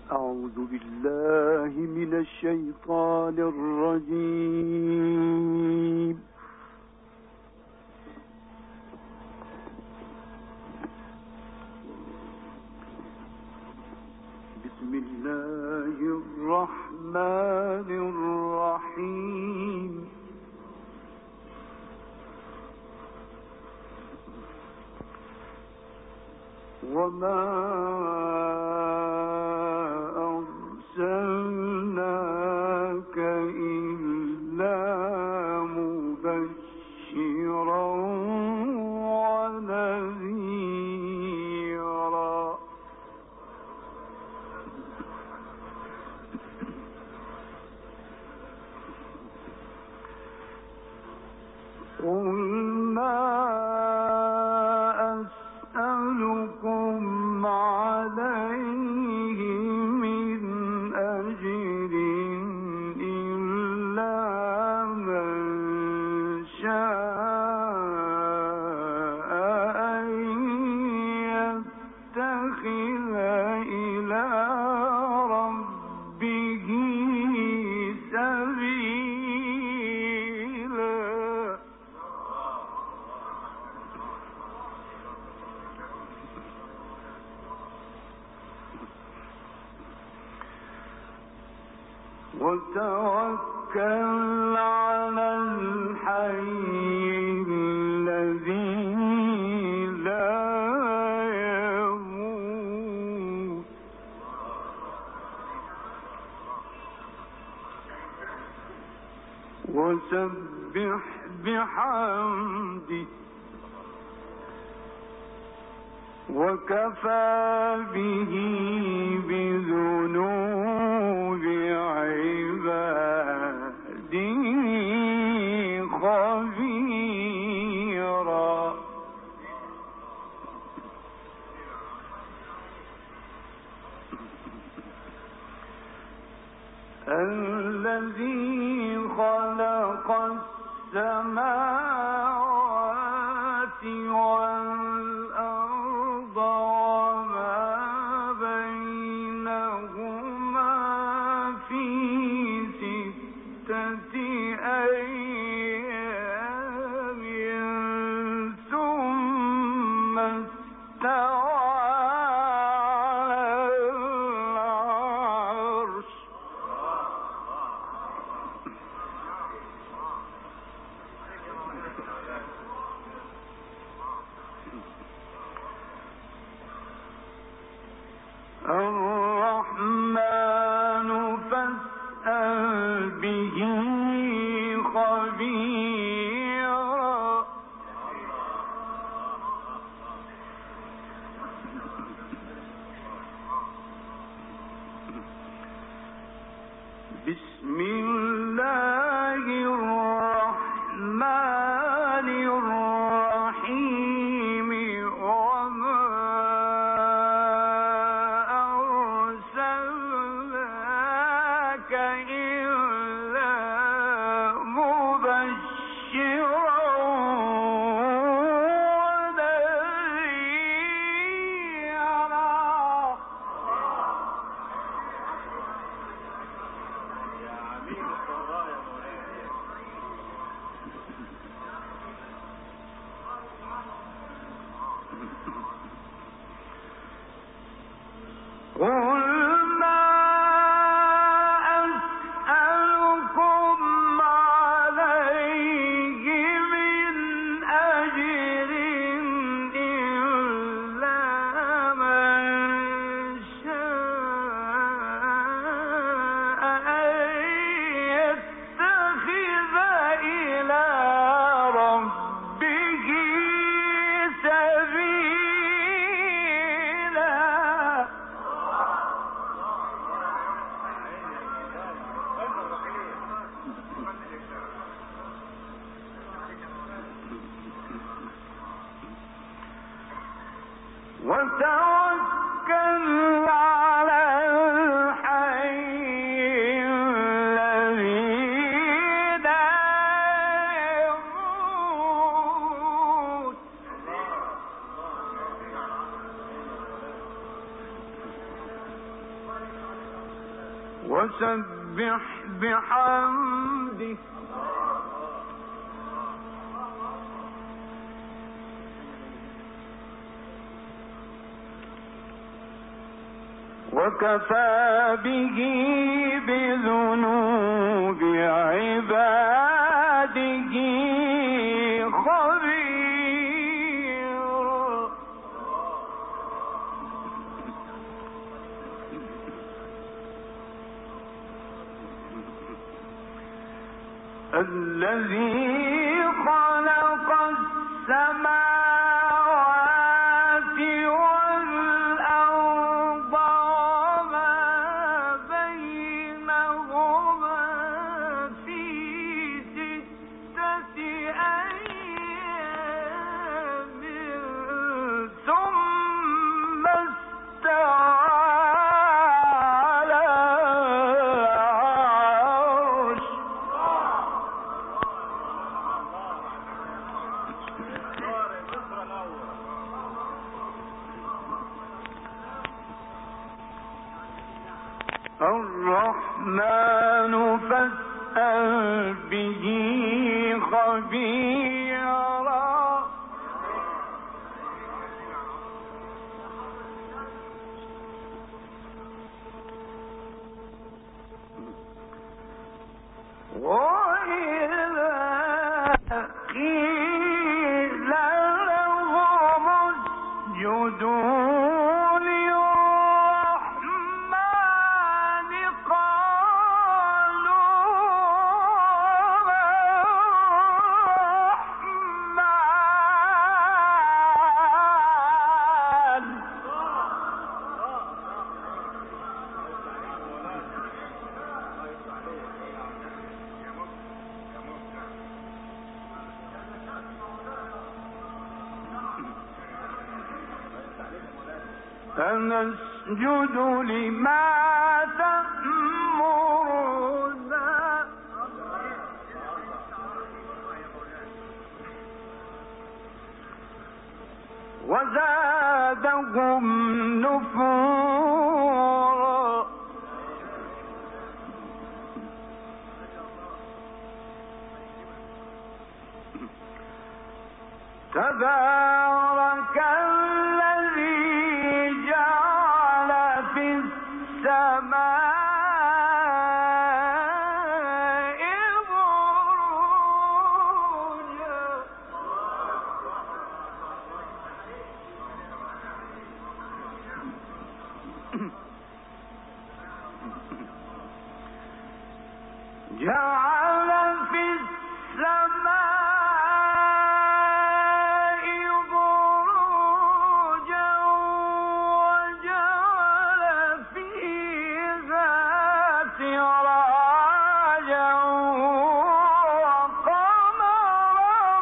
أعوذ بالله من الشيطان الرجيم. بسم الله الرحمن الرحيم. وما أرسلناك إلا مبشرا ونذيرا. قل ما أسألكم عليه من أجر إلا من شاء أن يتخذ إلى ربه سبيلا. وتوكل على الحي الذي لا يموت وسبح بحمده وكفى به بذنوب عباده خبيرا. الذي خلق السماوات والأرض وما بينهما في 6 أيام ثم استوى على العرش. الرحمن فاسأل به خبيرا. بسم الله الرحمن الرحيم. وما أرسلناك إلا مبشرا ونذيرا. قل ما أسألكم عليه من أجر إلا من شاء أن يتخذ إلى ربه سبيلا. وتوكل على الحي الذي لا يموت وسبح بحمده وكفى به بذنوب عباده خبير. الذي خلق السماوات والأرض وما بينهما في 6 أيام ثم استوى على العرش. الرحمن فاسأل به خبيرا. وإذا قيل لهم اسجدوا فنسجد لما تأمرنا. وزادهم نفورا. تبارك الذي جعل في السماء بروجا. جعل في السماء بروجا وجعل فيها سراجا وقمرا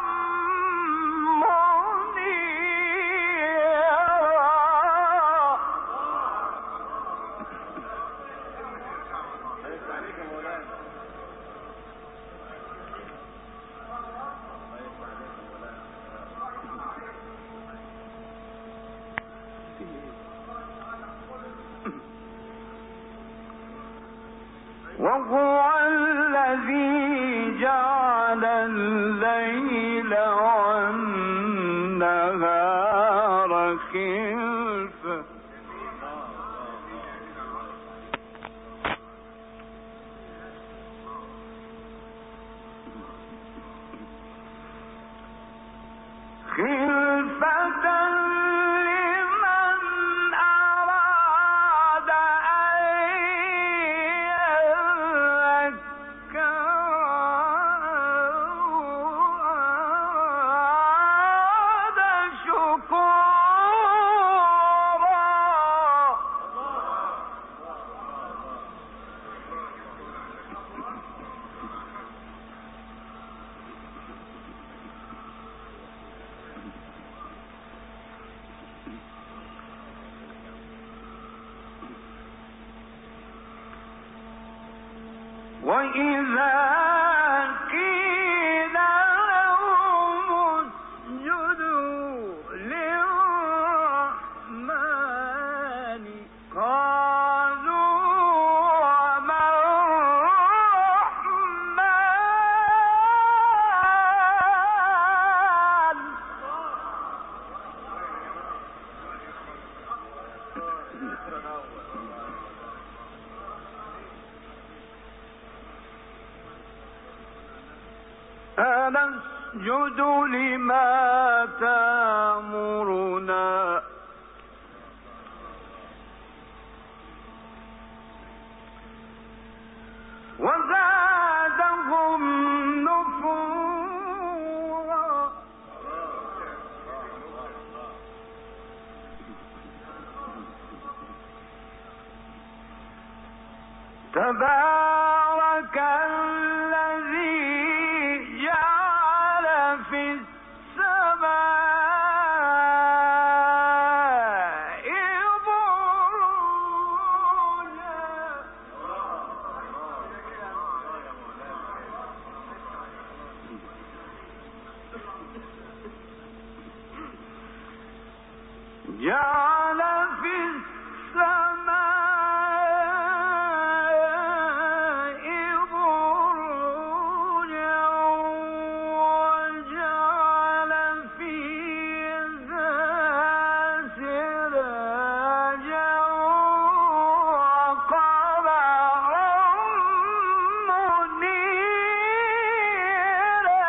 منيرا. وهو الذي جعل الليل والنهار خلفة. لمن أراد أن يذكر أراد شكورا. وإذا قيل لهم اسجدوا للرحمن قالوا وما أنسجد لما تأمرنا وزادهم نفورا. تبارك الذي جعل في السماء بروجا جعل في السماء بروجا وجعل فيها سراجا وقمرا منيرا.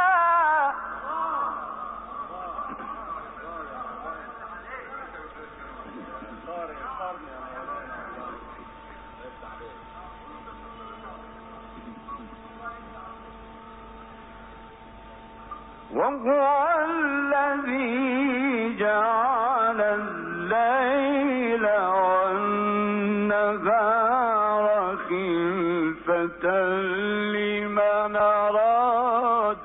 وهو الذي جعل الليل والنهار خلفة لمن أراد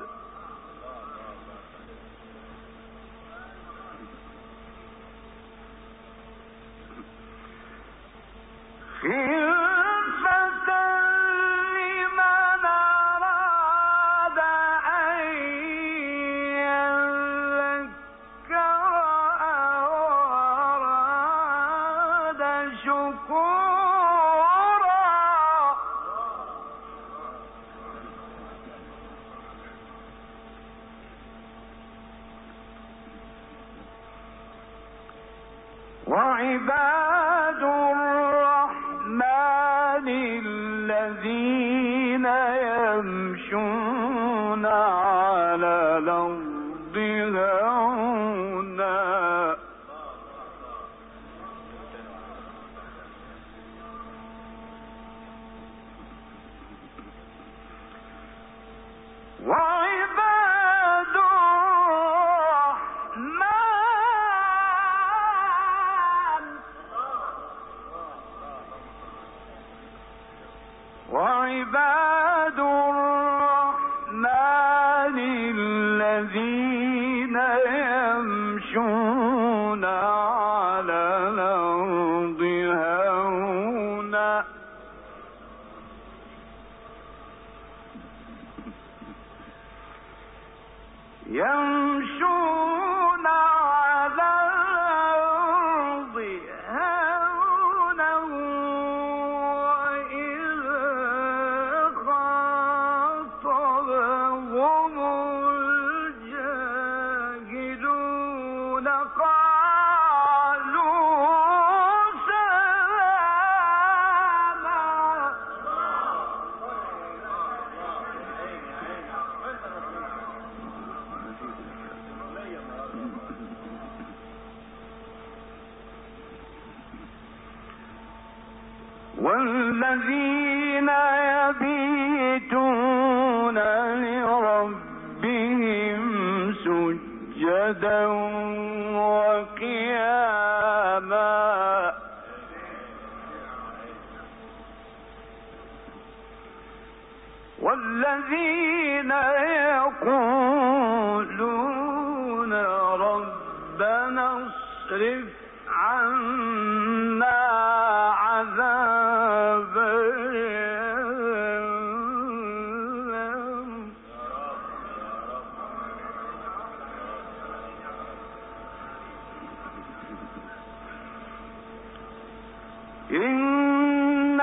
أن يذكر أو أراد شكورا. وعباد الرحمن الذين يمشون على الأرض هونا وعباد الرحمن وعباد الرحمن الذين يمشون على الأرض هونا يمشون على الأرض هونا وإذا خاطبهم الجاهلون قالوا سلاما. والذين يبيتون لربهم سجدا وقياما والذين يقولون ربنا اصرف عنا عذاب جهنم إن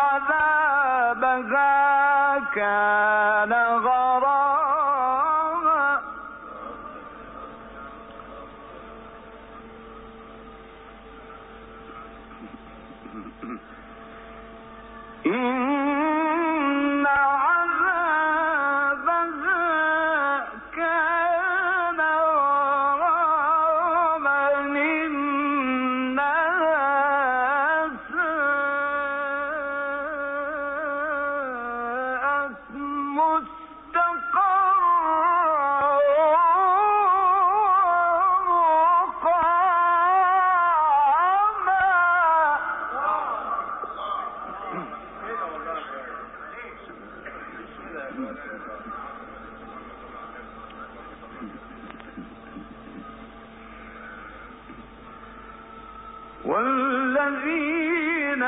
عذابها كان غراما. إن عذابها كان غراما إنها ساءت مستقرا والذين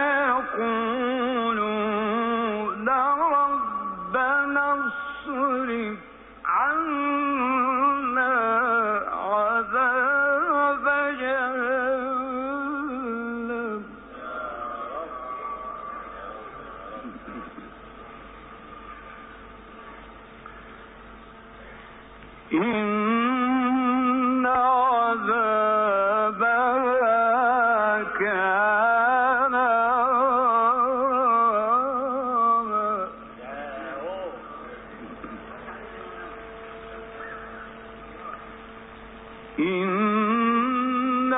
يقولون ربنا اصرف عنا عذاب جهنم إن عذابها كان غراما إن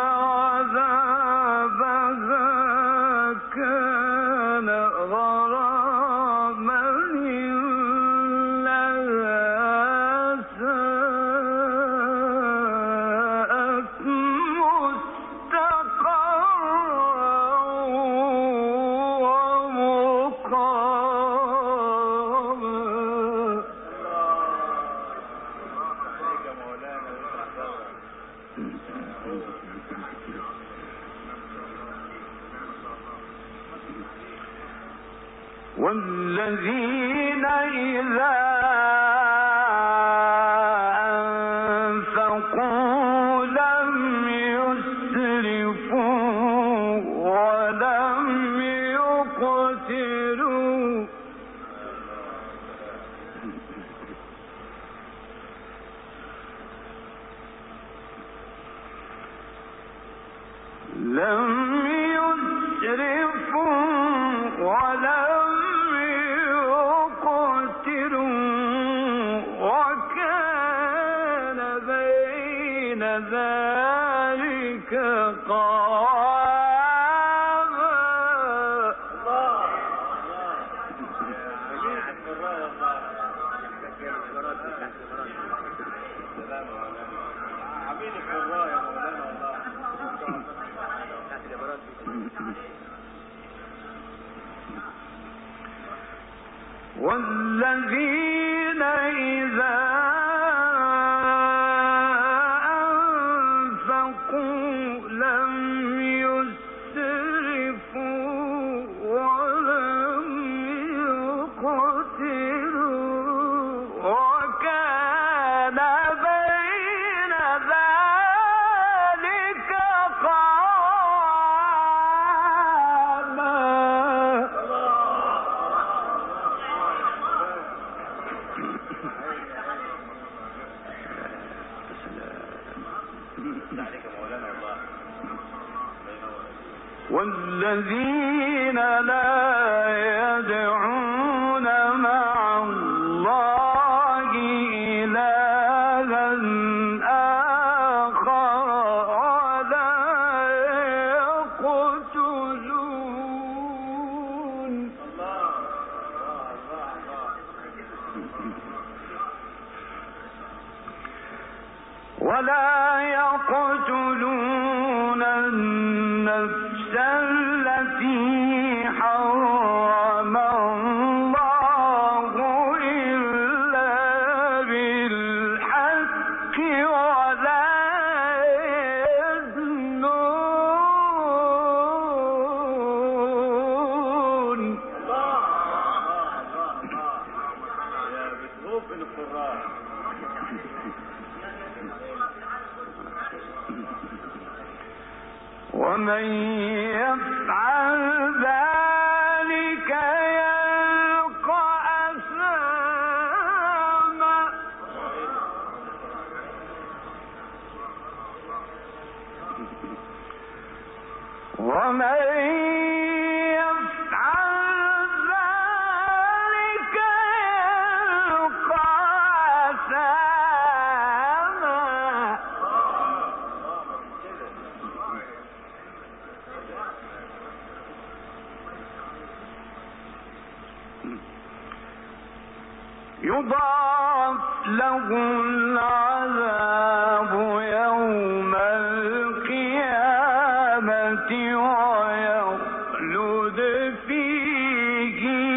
عذابها كان غراما إنها ساءت مستقرا ومقاما والذين إذا أنفقوا لم يسرفوا ولم يقتروا ولم يقتروا وكان بين ذلك قواما والذين إذا أنفقوا لم يسرفوا ولم يقتروا وكان بين ذلك قواما والذين لا يدعون مع الله إلها آخر ولا يقتلون النفس التي حرم الله إلا بالحق ولا يزنون ومن يفعل ذلك يلقى أثاما يضاعف له العذاب يوم القيامة ويخلد فيه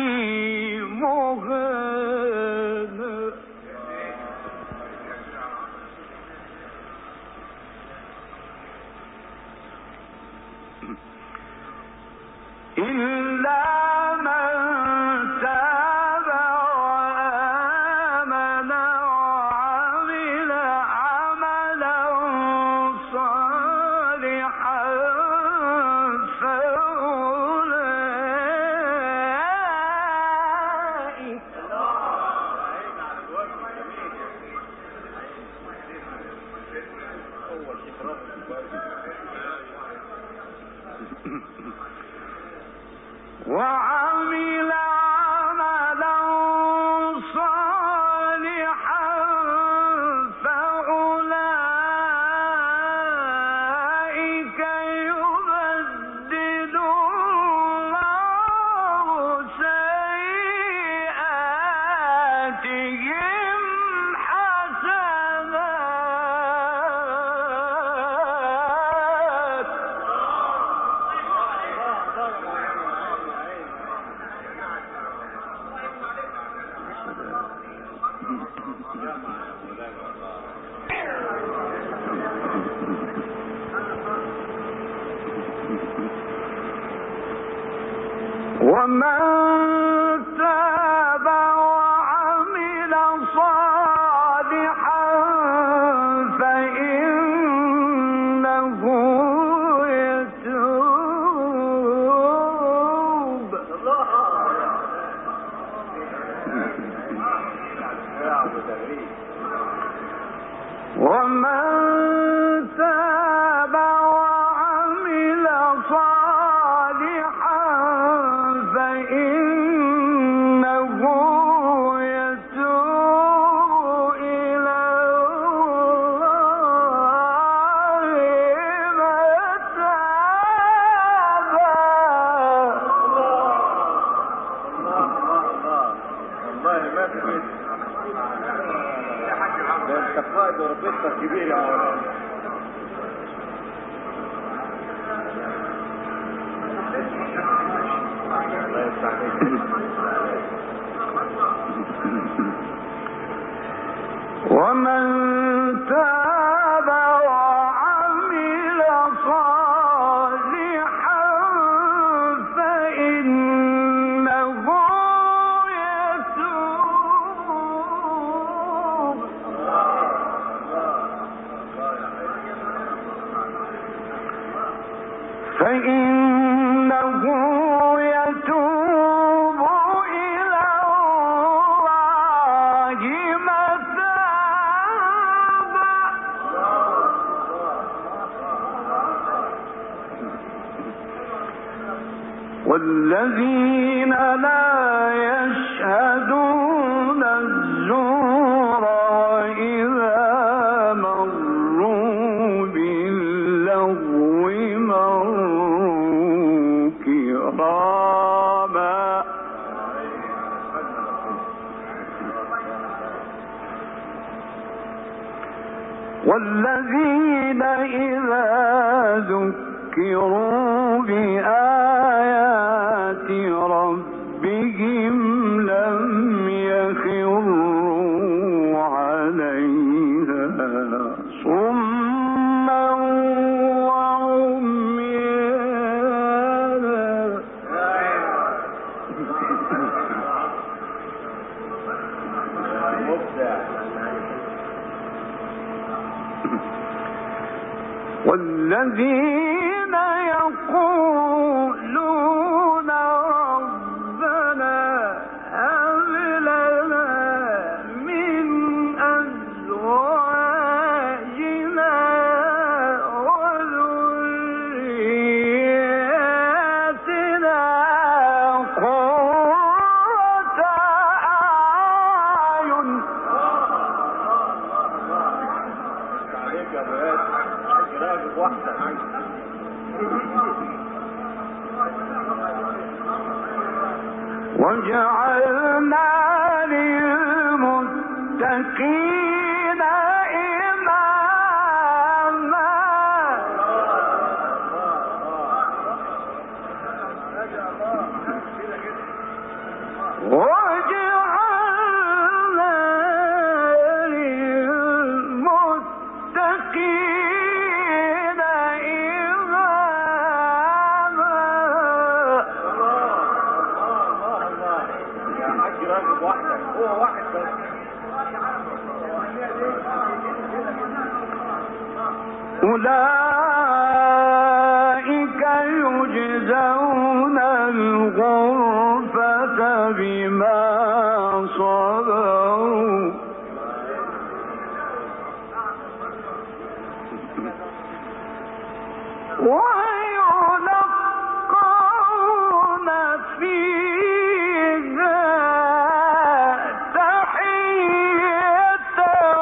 مهانا. إلا من تاب وآمن وعمل عملا صالحا فأولئك وعمل عملا صالحا فأولئك يبدل الله سيئاتهم حسنات. ومن تاب وعمل صالحا فإنه يتوب ومن تاب وعمل صالحا فإنه يتوب إلى الله متابا. والله ما في ده انت قائد وربيتك كبير يا مولانا. الله يفتح عليك. ومن تاب وعمل صالحا فإنه يتوب إلى الله متابا. والذين لا يشهدون الزور وإذا مروا باللغو مروا كراما. والذين إذا ذكروا بآيات ربهم لم يخروا عليها صما وعميانا. والذين يقولون ربنا هب لنا من أزواجنا وذرياتنا وجعلنا للمتقين إماما وجعلنا للمتقين إماما. يا حاج راكب وحدك، هو واحد بس. أولئك يجزون الغرفة بما صبروا ويلقون فيها تحية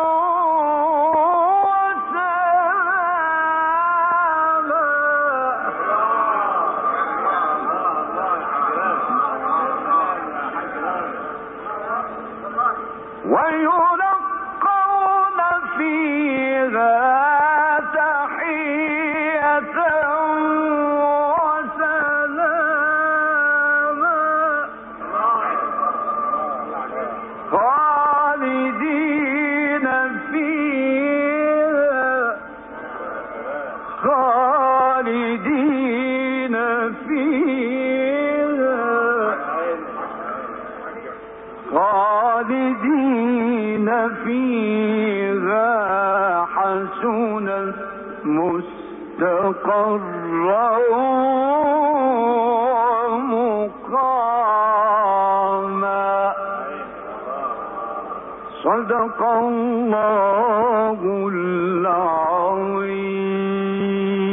ويلقون فيها تحية وسلاما خالدين فيها خالدين فيها خالدين فيها حسنت مستقرا ومقاما. صدق الله العظيم.